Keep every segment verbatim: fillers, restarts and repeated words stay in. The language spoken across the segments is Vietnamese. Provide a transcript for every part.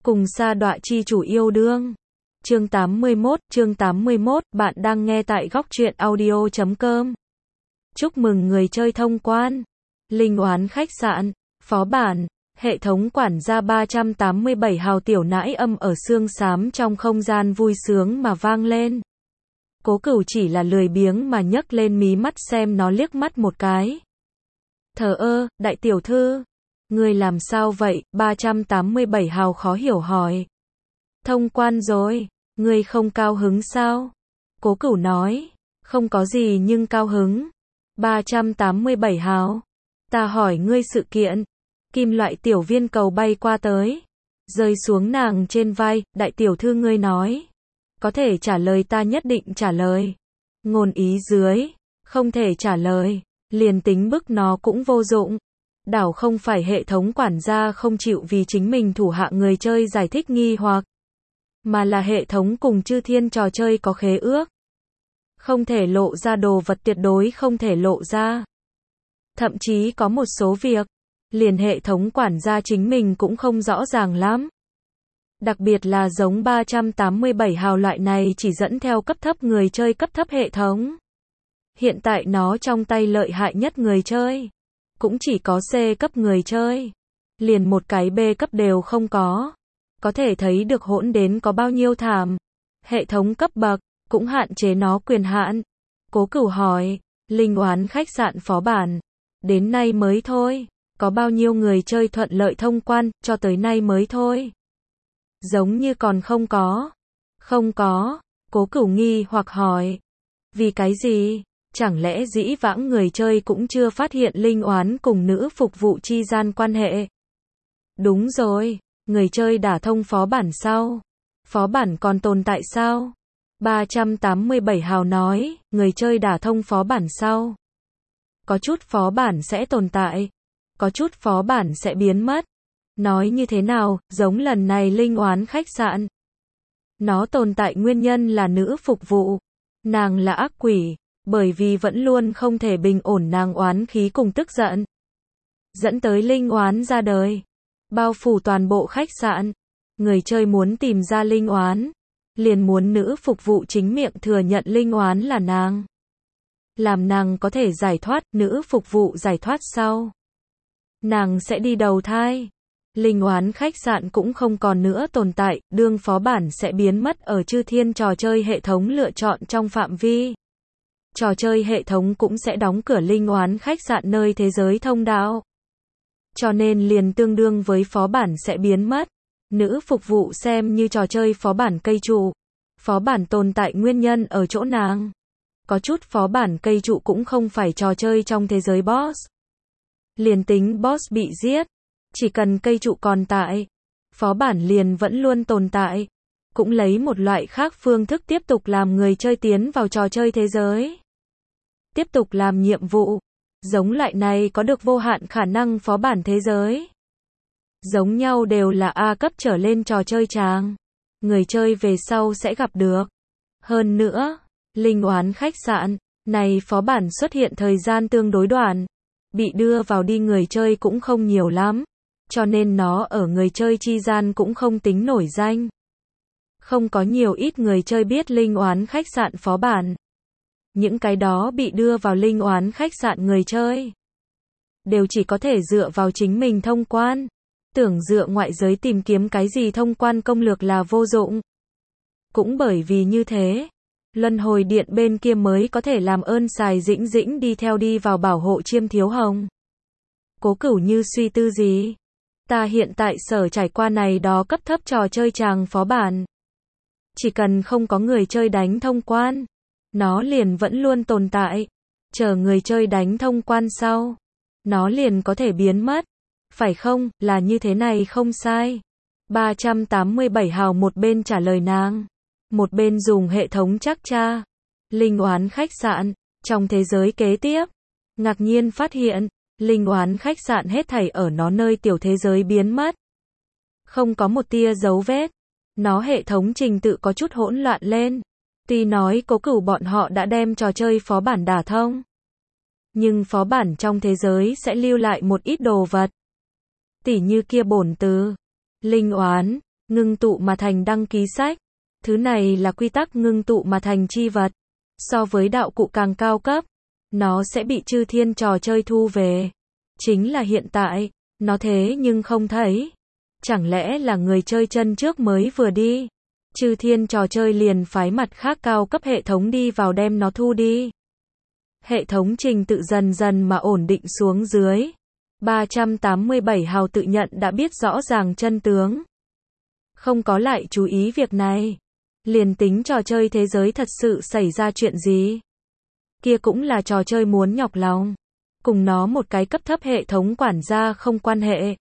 Cùng sa đọa chi chủ yêu đương. Chương tám mươi mốt, chương tám mươi mốt, bạn đang nghe tại góc truyện audio chấm com. Chúc mừng người chơi thông quan. Linh oán khách sạn, phó bản, hệ thống quản gia ba trăm tám mươi bảy hào tiểu nãi âm ở xương xám trong không gian vui sướng mà vang lên. Cố Cửu chỉ là lười biếng mà nhấc lên mí mắt xem nó liếc mắt một cái. Thờ ơ, đại tiểu thư. Ngươi làm sao vậy? ba trăm tám mươi bảy hào khó hiểu hỏi. Thông quan rồi, ngươi không cao hứng sao? Cố Cửu nói, không có gì nhưng cao hứng. ba trăm tám mươi bảy hào, ta hỏi ngươi sự kiện. Kim loại tiểu viên cầu bay qua tới, rơi xuống nàng trên vai, đại tiểu thư ngươi nói. Có thể trả lời ta nhất định trả lời. Ngôn ý dưới, không thể trả lời, liền tính bức nó cũng vô dụng. Đảo không phải hệ thống quản gia không chịu vì chính mình thủ hạ người chơi giải thích nghi hoặc, mà là hệ thống cùng chư thiên trò chơi có khế ước. Không thể lộ ra đồ vật, tuyệt đối không thể lộ ra. Thậm chí có một số việc, liền hệ thống quản gia chính mình cũng không rõ ràng lắm. Đặc biệt là giống ba trăm tám mươi bảy hào loại này chỉ dẫn theo cấp thấp người chơi cấp thấp hệ thống. Hiện tại nó trong tay lợi hại nhất người chơi cũng chỉ có C cấp người chơi, liền một cái B cấp đều không có. Có thể thấy được hỗn đến có bao nhiêu thảm. Hệ thống cấp bậc cũng hạn chế nó quyền hạn. Cố Cửu hỏi, linh oán khách sạn phó bản, đến nay mới thôi, có bao nhiêu người chơi thuận lợi thông quan, cho tới nay mới thôi. Giống như còn không có. Không có, Cố Cửu nghi hoặc hỏi. Vì cái gì? Chẳng lẽ dĩ vãng người chơi cũng chưa phát hiện linh oán cùng nữ phục vụ chi gian quan hệ? Đúng rồi, người chơi đả thông phó bản sau. Phó bản còn tồn tại sao? ba trăm tám mươi bảy hào nói, người chơi đả thông phó bản sau. Có chút phó bản sẽ tồn tại, có chút phó bản sẽ biến mất. Nói như thế nào, giống lần này linh oán khách sạn. Nó tồn tại nguyên nhân là nữ phục vụ. Nàng là ác quỷ. Bởi vì vẫn luôn không thể bình ổn nàng oán khí cùng tức giận, dẫn tới linh oán ra đời, bao phủ toàn bộ khách sạn. Người chơi muốn tìm ra linh oán, liền muốn nữ phục vụ chính miệng thừa nhận linh oán là nàng, làm nàng có thể giải thoát. Nữ phục vụ giải thoát sau, nàng sẽ đi đầu thai. Linh oán khách sạn cũng không còn nữa tồn tại, đương phó bản sẽ biến mất ở chư thiên trò chơi hệ thống lựa chọn trong phạm vi. Trò chơi hệ thống cũng sẽ đóng cửa linh oán khách sạn nơi thế giới thông đạo. Cho nên liền tương đương với phó bản sẽ biến mất. Nữ phục vụ xem như trò chơi phó bản cây trụ. Phó bản tồn tại nguyên nhân ở chỗ nàng. Có chút phó bản cây trụ cũng không phải trò chơi trong thế giới boss. Liền tính boss bị giết, chỉ cần cây trụ còn tại, phó bản liền vẫn luôn tồn tại. Cũng lấy một loại khác phương thức tiếp tục làm người chơi tiến vào trò chơi thế giới, tiếp tục làm nhiệm vụ. Giống loại này có được vô hạn khả năng phó bản thế giới, giống nhau đều là A cấp trở lên trò chơi tràng. Người chơi về sau sẽ gặp được. Hơn nữa, linh oán khách sạn này phó bản xuất hiện thời gian tương đối đoạn, bị đưa vào đi người chơi cũng không nhiều lắm, cho nên nó ở người chơi chi gian cũng không tính nổi danh. Không có nhiều ít người chơi biết linh oán khách sạn phó bản. Những cái đó bị đưa vào linh oán khách sạn người chơi đều chỉ có thể dựa vào chính mình thông quan. Tưởng dựa ngoại giới tìm kiếm cái gì thông quan công lược là vô dụng. Cũng bởi vì như thế, luân hồi điện bên kia mới có thể làm ơn xài dĩnh dĩnh đi theo đi vào bảo hộ Chiêm Thiếu Hồng. Cố Cửu như suy tư gì. Ta hiện tại sở trải qua này đó cấp thấp trò chơi tràng phó bản, chỉ cần không có người chơi đánh thông quan, nó liền vẫn luôn tồn tại. Chờ người chơi đánh thông quan sau, nó liền có thể biến mất. Phải không, là như thế này không sai. ba trăm tám mươi bảy hào một bên trả lời nàng, một bên dùng hệ thống trắc tra. Linh oán khách sạn, trong thế giới kế tiếp, ngạc nhiên phát hiện, linh oán khách sạn hết thảy ở nó nơi tiểu thế giới biến mất. Không có một tia dấu vết. Nó hệ thống trình tự có chút hỗn loạn lên. Tuy nói Cố Cửu bọn họ đã đem trò chơi phó bản đả thông, nhưng phó bản trong thế giới sẽ lưu lại một ít đồ vật. Tỉ như kia bổn từ linh oán, ngưng tụ mà thành đăng ký sách. Thứ này là quy tắc ngưng tụ mà thành chi vật. So với đạo cụ càng cao cấp, nó sẽ bị chư thiên trò chơi thu về. Chính là hiện tại, nó thế nhưng không thấy. Chẳng lẽ là người chơi chân trước mới vừa đi? Chư thiên trò chơi liền phái mặt khác cao cấp hệ thống đi vào đem nó thu đi. Hệ thống trình tự dần dần mà ổn định xuống dưới. ba trăm tám mươi bảy hào tự nhận đã biết rõ ràng chân tướng. Không có lại chú ý việc này. Liền tính trò chơi thế giới thật sự xảy ra chuyện gì. Kia cũng là trò chơi muốn nhọc lòng. Cùng nó một cái cấp thấp hệ thống quản gia không quan hệ.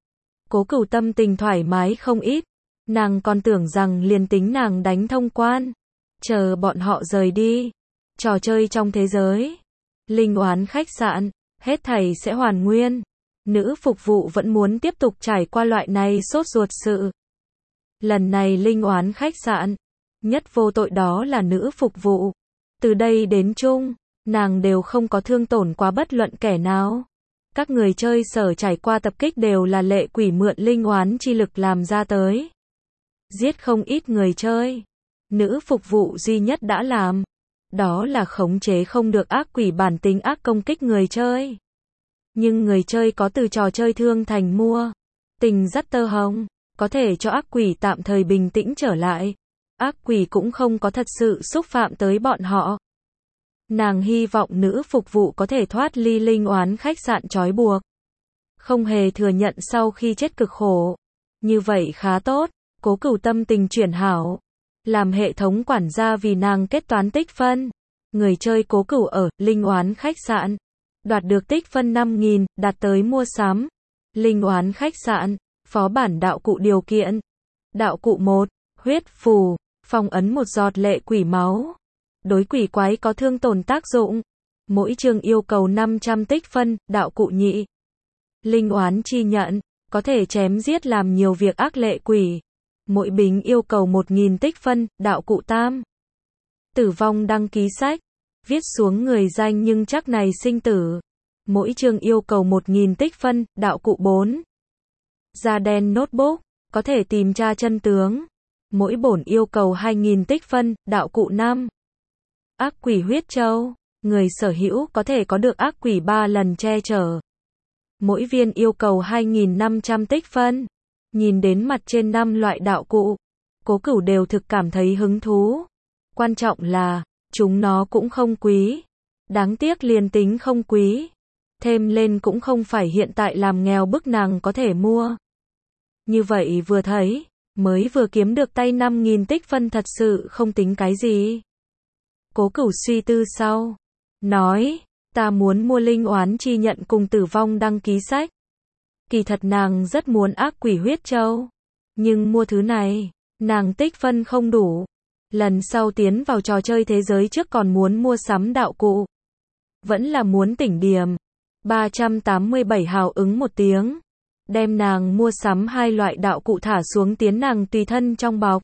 Cố Cửu tâm tình thoải mái không ít. Nàng còn tưởng rằng liền tính nàng đánh thông quan. Chờ bọn họ rời đi. Trò chơi trong thế giới. Linh oán khách sạn. Hết thảy sẽ hoàn nguyên. Nữ phục vụ vẫn muốn tiếp tục trải qua loại này sốt ruột sự. Lần này linh oán khách sạn. Nhất vô tội đó là nữ phục vụ. Từ đây đến chung, nàng đều không có thương tổn quá bất luận kẻ nào. Các người chơi sở trải qua tập kích đều là lệ quỷ mượn linh oán chi lực làm ra tới. Giết không ít người chơi. Nữ phục vụ duy nhất đã làm. Đó là khống chế không được ác quỷ bản tính ác công kích người chơi. Nhưng người chơi có từ trò chơi thương thành mua. Tình dắt tơ hồng. Có thể cho ác quỷ tạm thời bình tĩnh trở lại. Ác quỷ cũng không có thật sự xúc phạm tới bọn họ. Nàng hy vọng nữ phục vụ có thể thoát ly linh oán khách sạn trói buộc. Không hề thừa nhận sau khi chết cực khổ. Như vậy khá tốt. Cố Cửu tâm tình chuyển hảo. Làm hệ thống quản gia vì nàng kết toán tích phân. Người chơi Cố Cửu ở linh oán khách sạn. Đoạt được tích phân năm nghìn, đạt tới mua sắm. Linh oán khách sạn. Phó bản đạo cụ điều kiện. Đạo cụ một. Huyết phù. Phong ấn một giọt lệ quỷ máu. Đối quỷ quái có thương tổn tác dụng. Mỗi chương yêu cầu năm trăm tích phân, đạo cụ nhị. Linh oán chi nhận. Có thể chém giết làm nhiều việc ác lệ quỷ. Mỗi bình yêu cầu một nghìn tích phân, đạo cụ tam. Tử vong đăng ký sách. Viết xuống người danh nhưng chắc này sinh tử. Mỗi chương yêu cầu một nghìn tích phân, đạo cụ bốn. Da đen notebook. Có thể tìm tra chân tướng. Mỗi bổn yêu cầu hai nghìn tích phân, đạo cụ năm. Ác quỷ huyết châu. Người sở hữu có thể có được ác quỷ ba lần che chở. Mỗi viên yêu cầu hai nghìn năm trăm tích phân. Nhìn đến mặt trên năm loại đạo cụ. Cố Cửu đều thực cảm thấy hứng thú. Quan trọng là, chúng nó cũng không quý. Đáng tiếc liền tính không quý. Thêm lên cũng không phải hiện tại làm nghèo bức nàng có thể mua. Như vậy vừa thấy. Mới vừa kiếm được tay năm nghìn tích phân thật sự không tính cái gì. Cố Cửu suy tư sau. Nói, ta muốn mua linh oán chi nhận cùng tử vong đăng ký sách. Kỳ thật nàng rất muốn ác quỷ huyết châu. Nhưng mua thứ này, nàng tích phân không đủ. Lần sau tiến vào trò chơi thế giới trước còn muốn mua sắm đạo cụ. Vẫn là muốn tỉnh điểm. ba trăm tám mươi bảy hào ứng một tiếng. Đem nàng mua sắm hai loại đạo cụ thả xuống tiến nàng tùy thân trong bọc.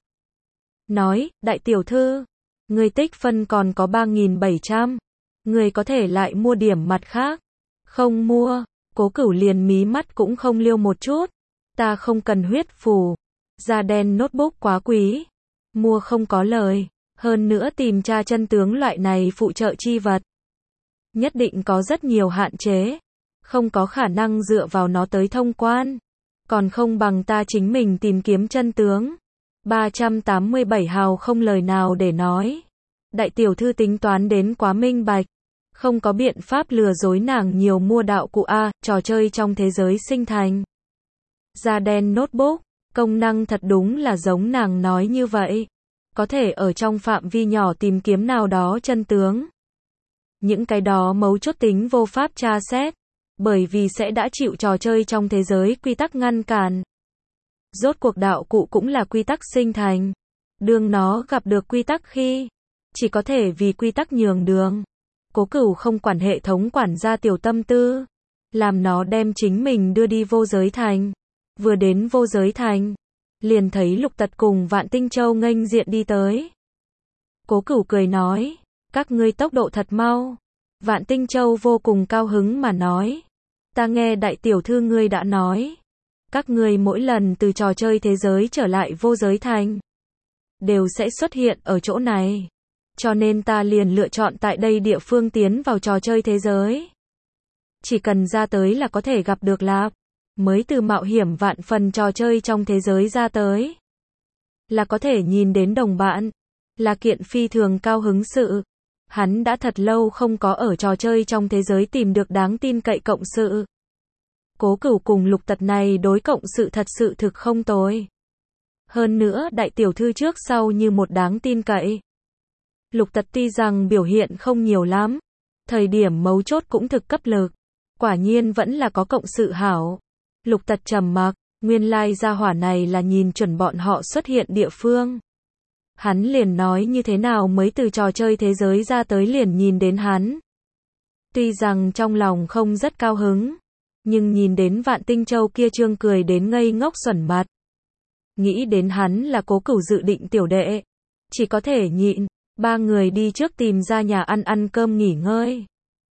Nói, đại tiểu thư, người tích phân còn có ba nghìn bảy trăm. Người có thể lại mua điểm mặt khác. Không mua, Cố Cửu liền mí mắt cũng không liêu một chút. Ta không cần huyết phù. Da đen notebook quá quý. Mua không có lời. Hơn nữa tìm tra chân tướng loại này phụ trợ chi vật. Nhất định có rất nhiều hạn chế. Không có khả năng dựa vào nó tới thông quan. Còn không bằng ta chính mình tìm kiếm chân tướng. ba trăm tám mươi bảy hào không lời nào để nói. Đại tiểu thư tính toán đến quá minh bạch. Không có biện pháp lừa dối nàng nhiều mua đạo cụ A, trò chơi trong thế giới sinh thành. Da đen notebook, công năng thật đúng là giống nàng nói như vậy. Có thể ở trong phạm vi nhỏ tìm kiếm nào đó chân tướng. Những cái đó mấu chốt tính vô pháp tra xét. Bởi vì sẽ đã chịu trò chơi trong thế giới quy tắc ngăn cản. Rốt cuộc đạo cụ cũng là quy tắc sinh thành. Đương nó gặp được quy tắc khi, chỉ có thể vì quy tắc nhường đường. Cố Cửu không quản hệ thống quản gia tiểu tâm tư. Làm nó đem chính mình đưa đi vô giới thành. Vừa đến vô giới thành. Liền thấy Lục Tật cùng Vạn Tinh Châu nghênh diện đi tới. Cố Cửu cười nói. Các ngươi tốc độ thật mau. Vạn Tinh Châu vô cùng cao hứng mà nói. Ta nghe đại tiểu thư ngươi đã nói. Các ngươi mỗi lần từ trò chơi thế giới trở lại vô giới thành, đều sẽ xuất hiện ở chỗ này. Cho nên ta liền lựa chọn tại đây địa phương tiến vào trò chơi thế giới. Chỉ cần ra tới là có thể gặp được Lạp, mới từ mạo hiểm vạn phần trò chơi trong thế giới ra tới. Là có thể nhìn đến đồng bạn, là kiện phi thường cao hứng sự. Hắn đã thật lâu không có ở trò chơi trong thế giới tìm được đáng tin cậy cộng sự. Cố Cửu cùng Lục Tật này đối cộng sự thật sự thực không tồi. Hơn nữa đại tiểu thư trước sau như một đáng tin cậy. Lục Tật tuy rằng biểu hiện không nhiều lắm, thời điểm mấu chốt cũng thực cấp lực, quả nhiên vẫn là có cộng sự hảo. Lục Tật trầm mặc, nguyên lai gia hỏa này là nhìn chuẩn bọn họ xuất hiện địa phương. Hắn liền nói như thế nào mới từ trò chơi thế giới ra tới liền nhìn đến hắn. Tuy rằng trong lòng không rất cao hứng, nhưng nhìn đến Vạn Tinh Châu kia trương cười đến ngây ngốc xuẩn mặt. Nghĩ đến hắn là Cố Cửu dự định tiểu đệ, chỉ có thể nhịn, ba người đi trước tìm ra nhà ăn ăn cơm nghỉ ngơi.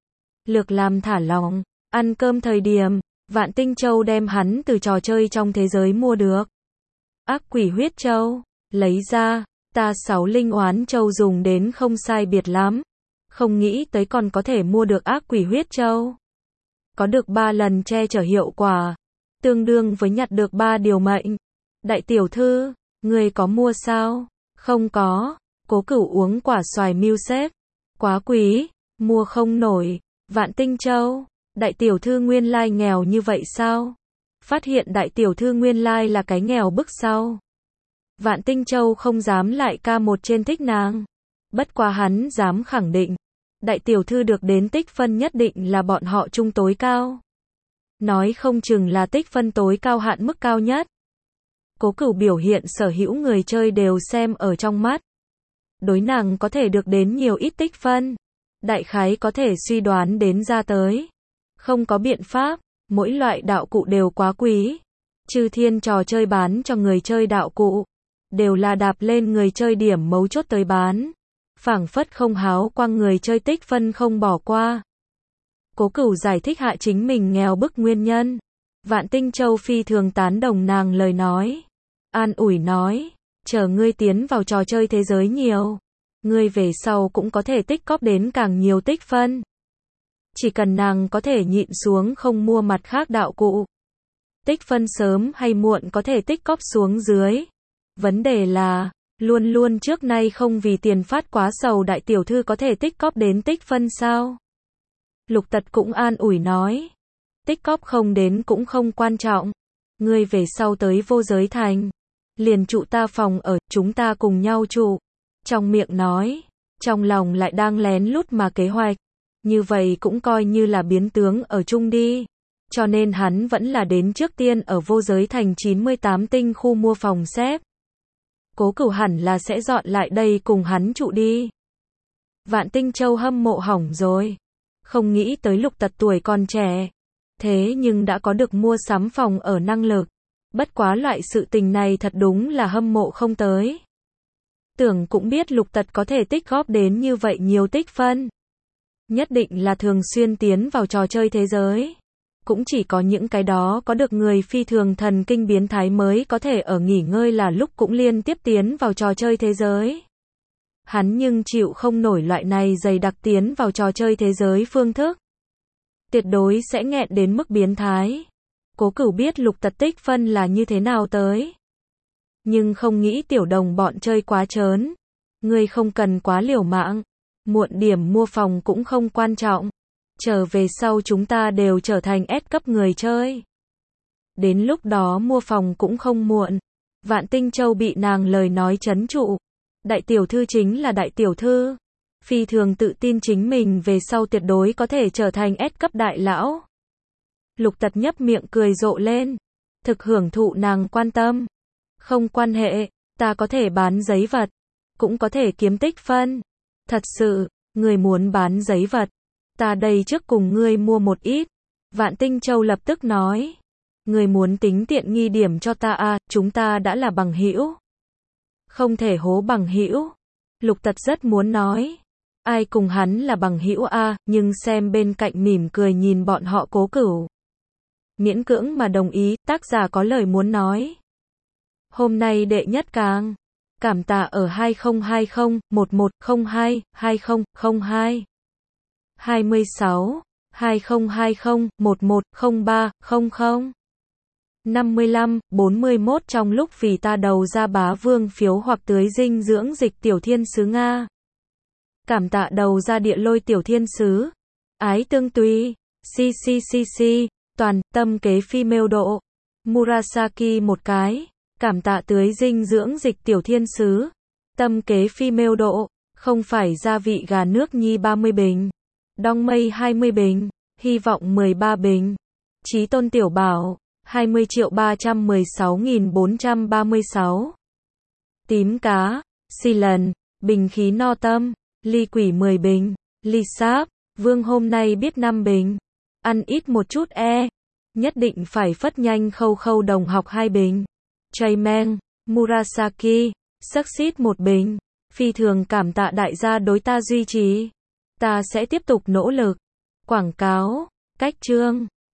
Lược làm thả lòng, ăn cơm thời điểm, Vạn Tinh Châu đem hắn từ trò chơi trong thế giới mua được. Ác quỷ huyết châu, lấy ra, ta sáu linh oán châu dùng đến không sai biệt lắm, không nghĩ tới còn có thể mua được ác quỷ huyết châu. Có được ba lần che chở hiệu quả, tương đương với nhặt được ba điều mệnh. Đại tiểu thư, người có mua sao? Không có. Cố Cửu uống quả xoài mưu xếp, quá quý, mua không nổi. Vạn Tinh Châu, đại tiểu thư nguyên lai nghèo như vậy sao? Phát hiện đại tiểu thư nguyên lai là cái nghèo bức sau. Vạn Tinh Châu không dám lại ca một trên thích nàng. Bất quá hắn dám khẳng định, đại tiểu thư được đến tích phân nhất định là bọn họ chung tối cao. Nói không chừng là tích phân tối cao hạn mức cao nhất. Cố Cửu biểu hiện sở hữu người chơi đều xem ở trong mắt. Đối nàng có thể được đến nhiều ít tích phân, đại khái có thể suy đoán đến ra tới. Không có biện pháp, mỗi loại đạo cụ đều quá quý. Chư thiên trò chơi bán cho người chơi đạo cụ, đều là đạp lên người chơi điểm mấu chốt tới bán. Phảng phất không háo quang người chơi tích phân không bỏ qua. Cố Cửu giải thích hạ chính mình nghèo bức nguyên nhân. Vạn Tinh Châu phi thường tán đồng nàng lời nói. An ủi nói, chờ ngươi tiến vào trò chơi thế giới nhiều, ngươi về sau cũng có thể tích cóp đến càng nhiều tích phân. Chỉ cần nàng có thể nhịn xuống không mua mặt khác đạo cụ, tích phân sớm hay muộn có thể tích cóp xuống dưới. Vấn đề là, luôn luôn trước nay không vì tiền phát quá sầu đại tiểu thư có thể tích cóp đến tích phân sao? Lục Tật cũng an ủi nói, tích cóp không đến cũng không quan trọng. Ngươi về sau tới vô giới thành, liền trụ ta phòng ở, chúng ta cùng nhau trụ. Trong miệng nói, trong lòng lại đang lén lút mà kế hoạch. Như vậy cũng coi như là biến tướng ở chung đi. Cho nên hắn vẫn là đến trước tiên ở vô giới thành chín mươi tám tinh khu mua phòng xếp. Cố Cửu hẳn là sẽ dọn lại đây cùng hắn trụ đi. Vạn Tinh Châu hâm mộ hỏng rồi. Không nghĩ tới Lục Tật tuổi còn trẻ, thế nhưng đã có được mua sắm phòng ở năng lực. Bất quá loại sự tình này thật đúng là hâm mộ không tới. Tưởng cũng biết Lục Tật có thể tích góp đến như vậy nhiều tích phân. Nhất định là thường xuyên tiến vào trò chơi thế giới. Cũng chỉ có những cái đó có được người phi thường thần kinh biến thái mới có thể ở nghỉ ngơi là lúc cũng liên tiếp tiến vào trò chơi thế giới. Hắn nhưng chịu không nổi loại này dày đặc tiến vào trò chơi thế giới phương thức. Tuyệt đối sẽ nghẹn đến mức biến thái. Cố Cửu biết Lục Tật tích phân là như thế nào tới. Nhưng không nghĩ tiểu đồng bọn chơi quá trớn. Ngươi không cần quá liều mạng. Muộn điểm mua phòng cũng không quan trọng. Trở về sau chúng ta đều trở thành S cấp người chơi. Đến lúc đó mua phòng cũng không muộn. Vạn Tinh Châu bị nàng lời nói trấn trụ. Đại tiểu thư chính là đại tiểu thư. Phi thường tự tin chính mình về sau tuyệt đối có thể trở thành S cấp đại lão. Lục Tật nhấp miệng cười rộ lên. Thực hưởng thụ nàng quan tâm. Không quan hệ, ta có thể bán giấy vật. Cũng có thể kiếm tích phân. Thật sự, người muốn bán giấy vật. Ta đây trước cùng ngươi mua một ít. Vạn Tinh Châu lập tức nói. Người muốn tính tiện nghi điểm cho ta à, chúng ta đã là bằng hữu. Không thể hố bằng hữu. Lục Tật rất muốn nói. Ai cùng hắn là bằng hữu a, nhưng xem bên cạnh mỉm cười nhìn bọn họ Cố Cửu. Miễn cưỡng mà đồng ý, tác giả có lời muốn nói. Hôm nay đệ nhất càng. Cảm tạ ở hai không hai không, một một không hai, hai không không hai. hai mươi sáu, hai không hai không, một một không ba không không. năm mươi lăm, bốn mươi mốt trong lúc vì ta đầu ra bá vương phiếu hoặc tưới dinh dưỡng dịch tiểu thiên sứ Nga. Cảm tạ đầu ra địa lôi tiểu thiên sứ. Ái tương tùy. Cccc. Toàn, tâm kế female độ. Murasaki một cái. Cảm tạ tưới dinh dưỡng dịch tiểu thiên sứ. Tâm kế female độ. Không phải gia vị gà nước nhi ba mươi bình. Đong mây hai mươi bình. Hy vọng mười ba bình. Chí tôn tiểu bảo. hai mươi triệu ba trăm mười sáu nghìn bốn trăm ba mươi sáu. Tím cá. Silen. Bình khí no tâm. Ly quỷ mười bình. Ly sáp. Vương hôm nay biết năm bình. Ăn ít một chút e. Nhất định phải phất nhanh khâu khâu đồng học hai bình. Chaymen. Murasaki. Succeed một bình. Phi thường cảm tạ đại gia đối ta duy trì. Ta sẽ tiếp tục nỗ lực. Quảng cáo. Cách chương.